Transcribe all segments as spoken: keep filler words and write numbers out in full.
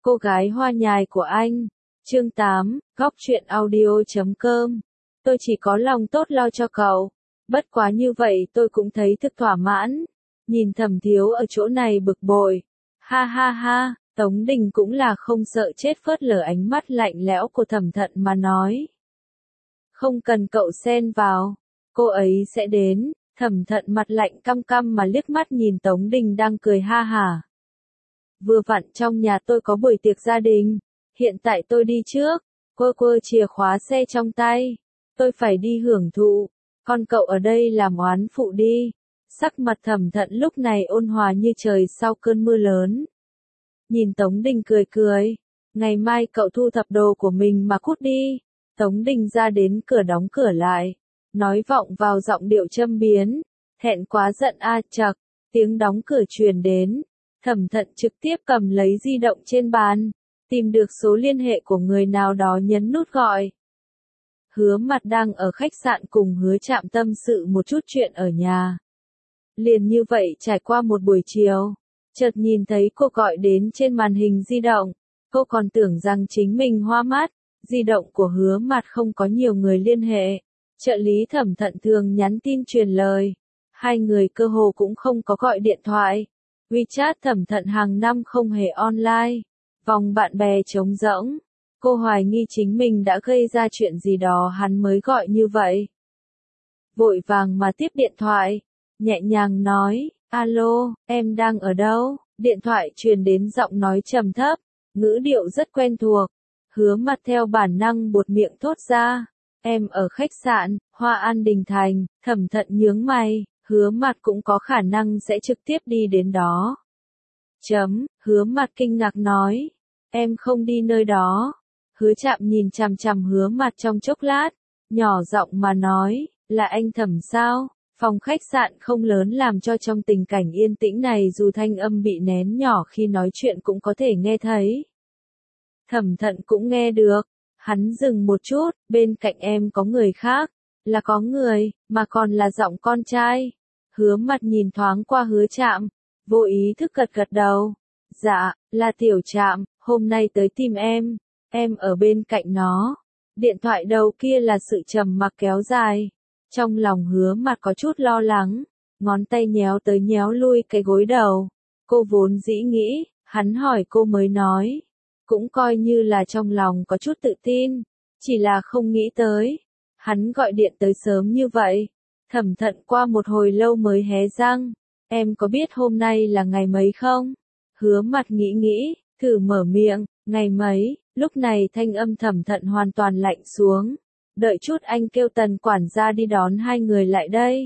Cô gái hoa nhài của anh. Chương tám, góc truyện audio chấm com. Tôi chỉ có lòng tốt lo cho cậu. Bất quá như vậy tôi cũng thấy thực thỏa mãn. Nhìn Thẩm Thiếu ở chỗ này bực bội. Ha ha ha, Tống Đình cũng là không sợ chết phớt lờ ánh mắt lạnh lẽo của Thẩm Thận mà nói. Không cần cậu xen vào. Cô ấy sẽ đến. Thẩm Thận mặt lạnh căm căm mà liếc mắt nhìn Tống Đình đang cười ha hả. Vừa vặn trong nhà tôi có buổi tiệc gia đình. Hiện tại tôi đi trước. Quơ quơ chìa khóa xe trong tay. Tôi phải đi hưởng thụ. Còn cậu ở đây làm oán phụ đi. Sắc mặt Thẩm Thận lúc này ôn hòa như trời sau cơn mưa lớn. Nhìn Tống Đình cười cười. Ngày mai cậu thu thập đồ của mình mà cút đi. Tống Đình ra đến cửa đóng cửa lại. Nói vọng vào giọng điệu châm biếm. Thẹn quá giận a chậc. Tiếng đóng cửa truyền đến. Thẩm Thận trực tiếp cầm lấy di động trên bàn. Tìm được số liên hệ của người nào đó nhấn nút gọi. Hứa Mặt đang ở khách sạn cùng Hứa Trạm tâm sự một chút chuyện ở nhà. Liền như vậy trải qua một buổi chiều. Chợt nhìn thấy cô gọi đến trên màn hình di động. Cô còn tưởng rằng chính mình hoa mắt. Di động của Hứa Mặt không có nhiều người liên hệ. Trợ lý Thẩm Thận thường nhắn tin truyền lời. Hai người cơ hồ cũng không có gọi điện thoại. WeChat Thẩm Thận hàng năm không hề online. Vòng bạn bè trống rỗng. Cô hoài nghi chính mình đã gây ra chuyện gì đó hắn mới gọi như vậy. Vội vàng mà tiếp điện thoại. Nhẹ nhàng nói, alo, em đang ở đâu? Điện thoại truyền đến giọng nói trầm thấp. Ngữ điệu rất quen thuộc. Hứa Mặt theo bản năng buột miệng thốt ra. Em ở khách sạn, Hoa An Đình Thành. Thẩm Thận nhướng mày. Hứa Mặt cũng có khả năng sẽ trực tiếp đi đến đó. Chấm, Hứa Mặt kinh ngạc nói. Em không đi nơi đó. Hứa Trạm nhìn chằm chằm Hứa Mặt trong chốc lát. Nhỏ giọng mà nói, là anh Thẩm sao? Phòng khách sạn không lớn làm cho trong tình cảnh yên tĩnh này dù thanh âm bị nén nhỏ khi nói chuyện cũng có thể nghe thấy. Thẩm Thận cũng nghe được. Hắn dừng một chút, bên cạnh em có người khác. Là có người, mà còn là giọng con trai. Hứa Mặt nhìn thoáng qua Hứa Trạm. Vô ý thức gật gật đầu. Dạ, là Tiểu Trạm, hôm nay tới tìm em. Em ở bên cạnh nó. Điện thoại đầu kia là sự trầm mặc kéo dài. Trong lòng Hứa Mặt có chút lo lắng. Ngón tay nhéo tới nhéo lui cái gối đầu. Cô vốn dĩ nghĩ, hắn hỏi cô mới nói. Cũng coi như là trong lòng có chút tự tin. Chỉ là không nghĩ tới. Hắn gọi điện tới sớm như vậy. Thẩm Thận qua một hồi lâu mới hé răng. Em có biết hôm nay là ngày mấy không? Hứa Mặt nghĩ nghĩ, thử mở miệng. Ngày mấy? Lúc này thanh âm Thẩm Thận hoàn toàn lạnh xuống. Đợi chút anh kêu Tần quản gia đi đón hai người lại đây.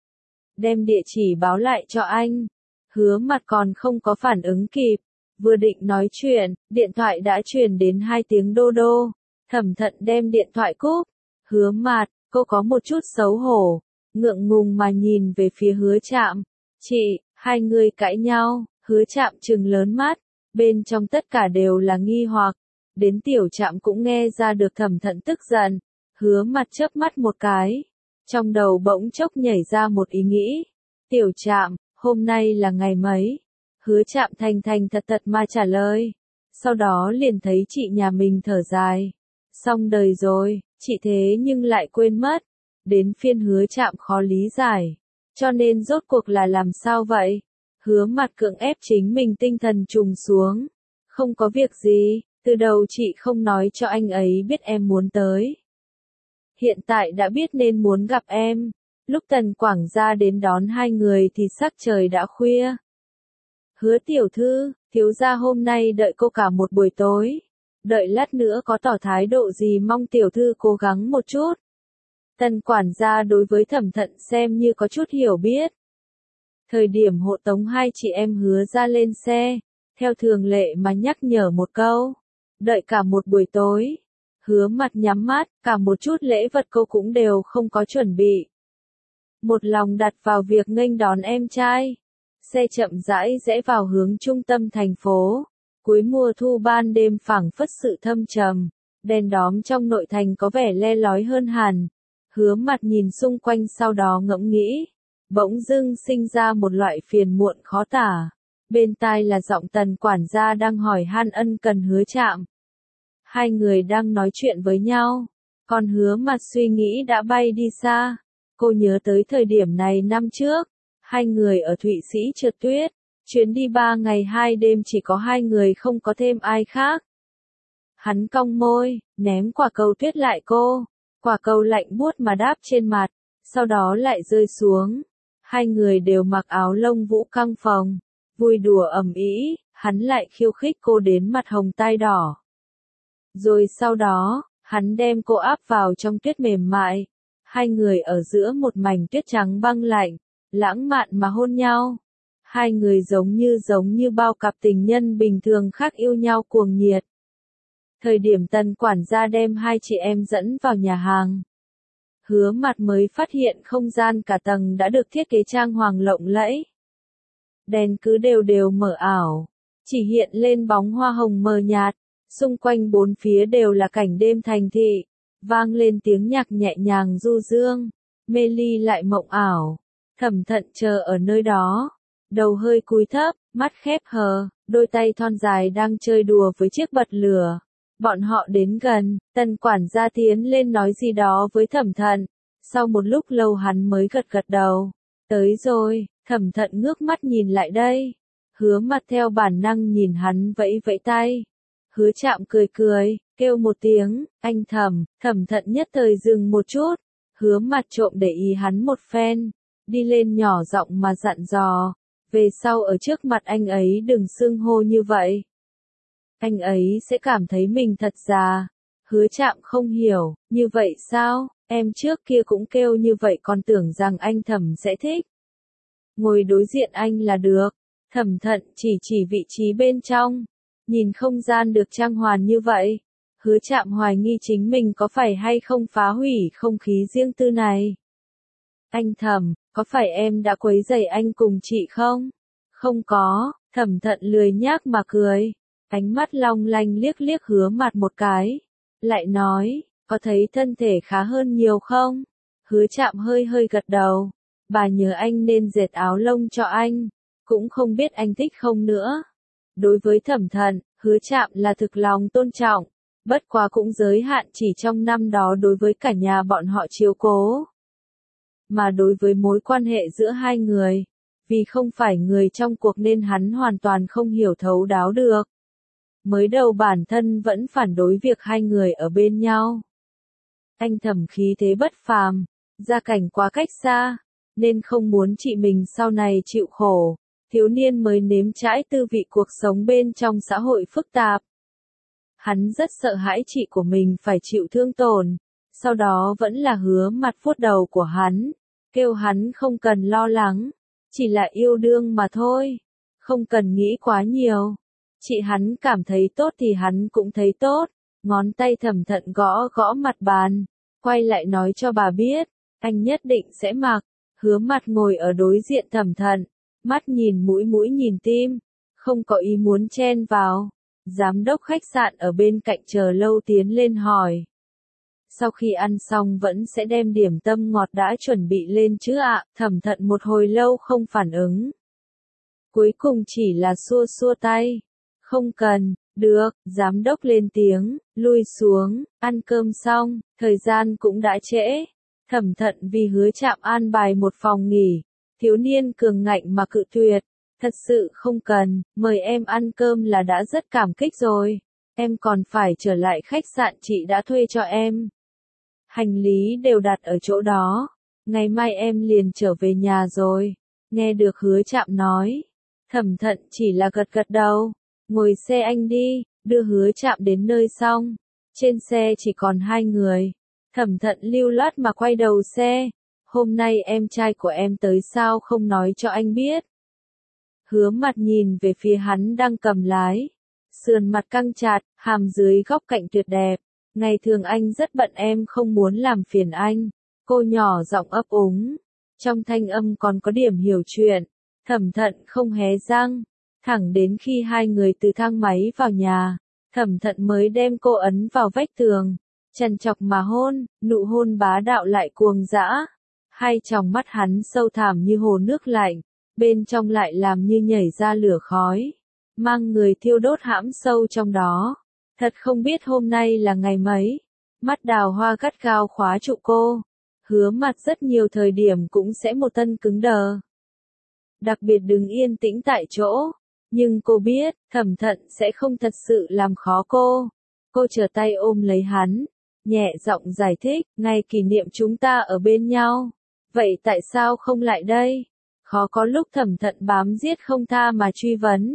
Đem địa chỉ báo lại cho anh. Hứa Mặt còn không có phản ứng kịp. Vừa định nói chuyện, điện thoại đã truyền đến hai tiếng đô đô. Thẩm Thận đem điện thoại cúp. Hứa Mặt, cô có một chút xấu hổ. Ngượng ngùng mà nhìn về phía Hứa Trạm. Chị, hai người cãi nhau. Hứa Trạm trừng lớn mắt. Bên trong tất cả đều là nghi hoặc. Đến Tiểu Trạm cũng nghe ra được Thẩm Thận tức giận. Hứa Mặt chớp mắt một cái. Trong đầu bỗng chốc nhảy ra một ý nghĩ. Tiểu Trạm, hôm nay là ngày mấy? Hứa Trạm thành thành thật thật mà trả lời. Sau đó liền thấy chị nhà mình thở dài. Xong đời rồi, chị thế nhưng lại quên mất. Đến phiên Hứa Trạm khó lý giải. Cho nên rốt cuộc là làm sao vậy? Hứa Mặt cưỡng ép chính mình tinh thần trùng xuống. Không có việc gì, từ đầu chị không nói cho anh ấy biết em muốn tới. Hiện tại đã biết nên muốn gặp em. Lúc Tần Quảng gia đến đón hai người thì sắc trời đã khuya. Hứa tiểu thư, thiếu gia hôm nay đợi cô cả một buổi tối. Đợi lát nữa có tỏ thái độ gì mong tiểu thư cố gắng một chút. Tần quản gia đối với Thẩm Thận xem như có chút hiểu biết. Thời điểm hộ tống hai chị em Hứa ra lên xe, theo thường lệ mà nhắc nhở một câu. Đợi cả một buổi tối. Hứa Mặt nhắm mắt, cả một chút lễ vật cô cũng đều không có chuẩn bị. Một lòng đặt vào việc nghênh đón em trai. Xe chậm rãi rẽ vào hướng trung tâm thành phố. Cuối mùa thu ban đêm phảng phất sự thâm trầm. Đèn đóm trong nội thành có vẻ le lói hơn hẳn. Hứa Mặt nhìn xung quanh sau đó ngẫm nghĩ. Bỗng dưng sinh ra một loại phiền muộn khó tả. Bên tai là giọng Tần quản gia đang hỏi han ân cần Hứa Trạm. Hai người đang nói chuyện với nhau, còn Hứa Mặt suy nghĩ đã bay đi xa. Cô nhớ tới thời điểm này năm trước, hai người ở Thụy Sĩ trượt tuyết, chuyến đi ba ngày hai đêm chỉ có hai người không có thêm ai khác. Hắn cong môi, ném quả cầu tuyết lại cô, quả cầu lạnh buốt mà đáp trên mặt, sau đó lại rơi xuống. Hai người đều mặc áo lông vũ căng phồng, vui đùa ầm ĩ, hắn lại khiêu khích cô đến mặt hồng tai đỏ. Rồi sau đó, hắn đem cô áp vào trong tuyết mềm mại, hai người ở giữa một mảnh tuyết trắng băng lạnh, lãng mạn mà hôn nhau. Hai người giống như giống như bao cặp tình nhân bình thường khác yêu nhau cuồng nhiệt. Thời điểm Tần quản gia đem hai chị em dẫn vào nhà hàng, Hứa Mặt mới phát hiện không gian cả tầng đã được thiết kế trang hoàng lộng lẫy. Đèn cứ đều đều mở ảo, chỉ hiện lên bóng hoa hồng mờ nhạt, xung quanh bốn phía đều là cảnh đêm thành thị, vang lên tiếng nhạc nhẹ nhàng du dương, mê ly lại mộng ảo. Thẩm Thận chờ ở nơi đó, đầu hơi cúi thấp, mắt khép hờ, đôi tay thon dài đang chơi đùa với chiếc bật lửa. Bọn họ đến gần, Tần quản gia tiến lên nói gì đó với Thẩm Thận, sau một lúc lâu hắn mới gật gật đầu. Tới rồi, Thẩm Thận ngước mắt nhìn lại đây. Hứa Mặt theo bản năng nhìn hắn vẫy vẫy tay. Hứa Trạm cười cười, kêu một tiếng, anh Thẩm. Thẩm Thận nhất thời dừng một chút. Hứa Mặt trộm để ý hắn một phen, đi lên nhỏ giọng mà dặn dò, về sau ở trước mặt anh ấy đừng xưng hô như vậy. Anh ấy sẽ cảm thấy mình thật già. Hứa Trạm không hiểu, như vậy sao, em trước kia cũng kêu như vậy còn tưởng rằng anh Thẩm sẽ thích. Ngồi đối diện anh là được. Thẩm Thận chỉ chỉ vị trí bên trong, nhìn không gian được trang hoàn như vậy. Hứa Trạm hoài nghi chính mình có phải hay không phá hủy không khí riêng tư này. Anh Thẩm, có phải em đã quấy rầy anh cùng chị không? Không có. Thẩm Thận lười nhác mà cười, ánh mắt long lanh liếc liếc Hứa Mặt một cái, lại nói, có thấy thân thể khá hơn nhiều không? Hứa Trạm hơi hơi gật đầu, bà nhớ anh nên dệt áo lông cho anh, cũng không biết anh thích không nữa. Đối với Thẩm Thận, Hứa Trạm là thực lòng tôn trọng, bất quá cũng giới hạn chỉ trong năm đó đối với cả nhà bọn họ chiếu cố. Mà đối với mối quan hệ giữa hai người, vì không phải người trong cuộc nên hắn hoàn toàn không hiểu thấu đáo được. Mới đầu bản thân vẫn phản đối việc hai người ở bên nhau. Anh Thẩm khí thế bất phàm, gia cảnh quá cách xa, nên không muốn chị mình sau này chịu khổ, thiếu niên mới nếm trải tư vị cuộc sống bên trong xã hội phức tạp. Hắn rất sợ hãi chị của mình phải chịu thương tổn, sau đó vẫn là Hứa Mặt vuốt đầu của hắn, kêu hắn không cần lo lắng, chỉ là yêu đương mà thôi, không cần nghĩ quá nhiều. Chị hắn cảm thấy tốt thì hắn cũng thấy tốt, ngón tay Thẩm Thận gõ gõ mặt bàn, quay lại nói cho bà biết, anh nhất định sẽ mặc. Hứa Mặt ngồi ở đối diện Thẩm Thận, mắt nhìn mũi mũi nhìn tim, không có ý muốn chen vào. Giám đốc khách sạn ở bên cạnh chờ lâu tiến lên hỏi. Sau khi ăn xong vẫn sẽ đem điểm tâm ngọt đã chuẩn bị lên chứ ạ? Thẩm Thận một hồi lâu không phản ứng. Cuối cùng chỉ là xua xua tay. Không cần, được, giám đốc lên tiếng, lui xuống, ăn cơm xong, thời gian cũng đã trễ. Thẩm Thận vì Hứa Trạm an bài một phòng nghỉ, thiếu niên cường ngạnh mà cự tuyệt. Thật sự không cần, mời em ăn cơm là đã rất cảm kích rồi. Em còn phải trở lại khách sạn chị đã thuê cho em. Hành lý đều đặt ở chỗ đó. Ngày mai em liền trở về nhà rồi. Nghe được Hứa Trạm nói. Thẩm Thận chỉ là gật gật đầu. Ngồi xe anh đi, đưa Hứa Trạm đến nơi xong. Trên xe chỉ còn hai người. Thẩm Thận lưu loát mà quay đầu xe. Hôm nay em trai của em tới sao không nói cho anh biết. Hứa Mặt nhìn về phía hắn đang cầm lái. Sườn mặt căng chặt, hàm dưới góc cạnh tuyệt đẹp. Ngày thường anh rất bận em không muốn làm phiền anh. Cô nhỏ giọng ấp úng. Trong thanh âm còn có điểm hiểu chuyện. Thẩm Thận không hé răng. Thẳng đến khi hai người từ thang máy vào nhà. Thẩm Thận mới đem cô ấn vào vách tường. Chằn chọc mà hôn, nụ hôn bá đạo lại cuồng dã. Hai tròng mắt hắn sâu thẳm như hồ nước lạnh. bên trong lại làm như nhảy ra lửa khói, mang người thiêu đốt hãm sâu trong đó. Thật không biết hôm nay là ngày mấy. Mắt Đào Hoa gắt gao khóa trụ cô. Hứa Mặt rất nhiều thời điểm cũng sẽ một thân cứng đờ. Đặc biệt đứng yên tĩnh tại chỗ. Nhưng cô biết, Thẩm Thận sẽ không thật sự làm khó cô. Cô trở tay ôm lấy hắn, nhẹ giọng giải thích, ngày kỷ niệm chúng ta ở bên nhau. Vậy tại sao không lại đây? Khó có lúc Thẩm Thận bám giết không tha mà truy vấn.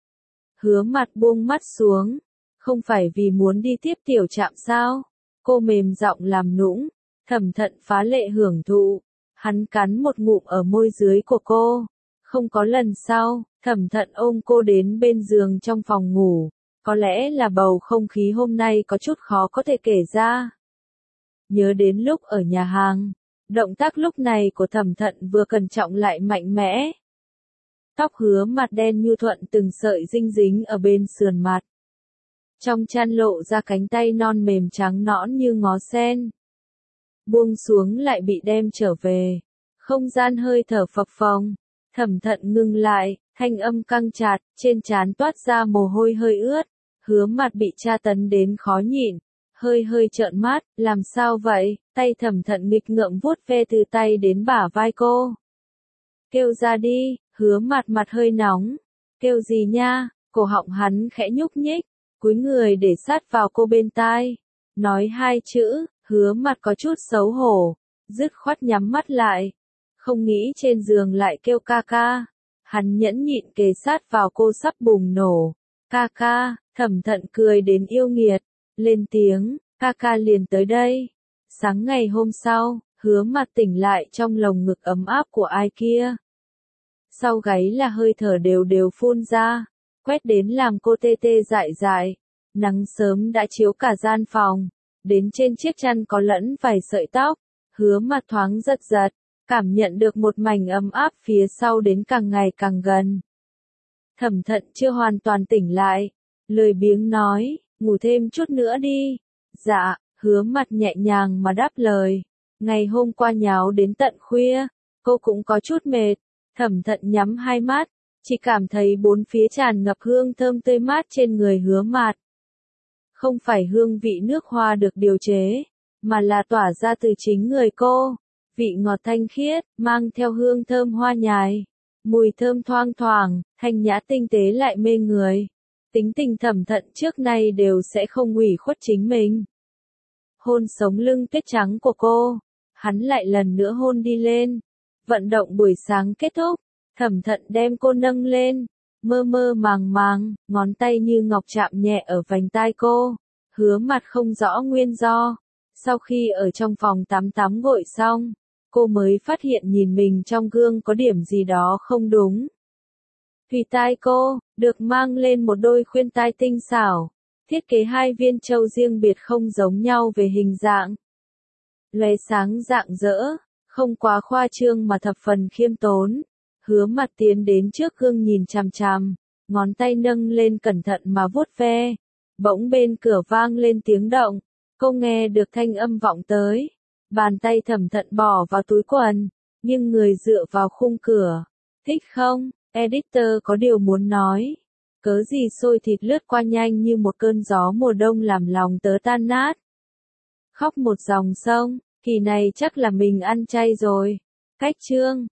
Hứa Mặt buông mắt xuống. Không phải vì muốn đi tiếp tiểu trạm sao? Cô mềm giọng làm nũng. Thẩm Thận phá lệ hưởng thụ. Hắn cắn một ngụm ở môi dưới của cô. Không có lần sau, Thẩm Thận ôm cô đến bên giường trong phòng ngủ. Có lẽ là bầu không khí hôm nay có chút khó có thể kể ra. Nhớ đến lúc ở nhà hàng, động tác lúc này của Thẩm Thận vừa cẩn trọng lại mạnh mẽ. Tóc Hứa Mặt đen nhu thuận từng sợi dinh dính ở bên sườn mặt. Trong chăn lộ ra cánh tay non mềm trắng nõn như ngó sen. Buông xuống lại bị đem trở về. Không gian hơi thở phập phồng. Thẩm Thận ngừng lại, thanh âm căng chặt, trên trán toát ra mồ hôi hơi ướt. Hứa Mặt bị tra tấn đến khó nhịn. Hơi hơi trợn mắt, làm sao vậy? Tay Thẩm Thận nghịch ngợm vuốt ve từ tay đến bả vai cô. Kêu ra đi. Hứa Mặt mặt hơi nóng. Kêu gì nha? Cổ họng hắn khẽ nhúc nhích. Cúi người để sát vào cô bên tai. Nói hai chữ, Hứa Mặt có chút xấu hổ. Dứt khoát nhắm mắt lại. Không nghĩ trên giường lại kêu ca ca. Hắn nhẫn nhịn kề sát vào cô sắp bùng nổ. Ca ca, Thẩm Thận cười đến yêu nghiệt. Lên tiếng, ca ca liền tới đây. Sáng ngày hôm sau, Hứa Mặt tỉnh lại trong lồng ngực ấm áp của ai kia. Sau gáy là hơi thở đều đều phun ra. Quét đến làm cô tê tê dại dại. Nắng sớm đã chiếu cả gian phòng. Đến trên chiếc chăn có lẫn vài sợi tóc. Hứa Mặt thoáng giật giật. Cảm nhận được một mảnh ấm áp phía sau đến càng ngày càng gần. Thẩm Thận chưa hoàn toàn tỉnh lại. Lười biếng nói, ngủ thêm chút nữa đi. Dạ, Hứa Mặt nhẹ nhàng mà đáp lời. Ngày hôm qua nháo đến tận khuya. Cô cũng có chút mệt. Thẩm Thận nhắm hai mắt. Chỉ cảm thấy bốn phía tràn ngập hương thơm tươi mát trên người Hứa Mặt. Không phải hương vị nước hoa được điều chế, mà là tỏa ra từ chính người cô. Vị ngọt thanh khiết, mang theo hương thơm hoa nhài. Mùi thơm thoang thoảng, thanh nhã tinh tế lại mê người. Tính tình Thẩm Thận trước nay đều sẽ không ủy khuất chính mình. Hôn sống lưng tuyết trắng của cô. Hắn lại lần nữa hôn đi lên. Vận động buổi sáng kết thúc. Thẩm Thận đem cô nâng lên. Mơ mơ màng màng, ngón tay như ngọc chạm nhẹ ở vành tai cô. Hứa Mặt không rõ nguyên do. Sau khi ở trong phòng tắm tắm gội xong, cô mới phát hiện nhìn mình trong gương có điểm gì đó không đúng. Vì tai cô, được mang lên một đôi khuyên tai tinh xảo. Thiết kế hai viên châu riêng biệt không giống nhau về hình dạng. Lóe sáng rạng rỡ, không quá khoa trương mà thập phần khiêm tốn. Hứa Mặt tiến đến trước gương nhìn chằm chằm, ngón tay nâng lên cẩn thận mà vuốt ve. Bỗng bên cửa vang lên tiếng động, cô nghe được thanh âm vọng tới. Bàn tay Thẩm Thận bỏ vào túi quần, nhưng người dựa vào khung cửa. Thích không? Editor có điều muốn nói. Cớ gì xôi thịt lướt qua nhanh như một cơn gió mùa đông làm lòng tớ tan nát. Khóc một dòng sông, kỳ này chắc là mình ăn chay rồi. Cách chương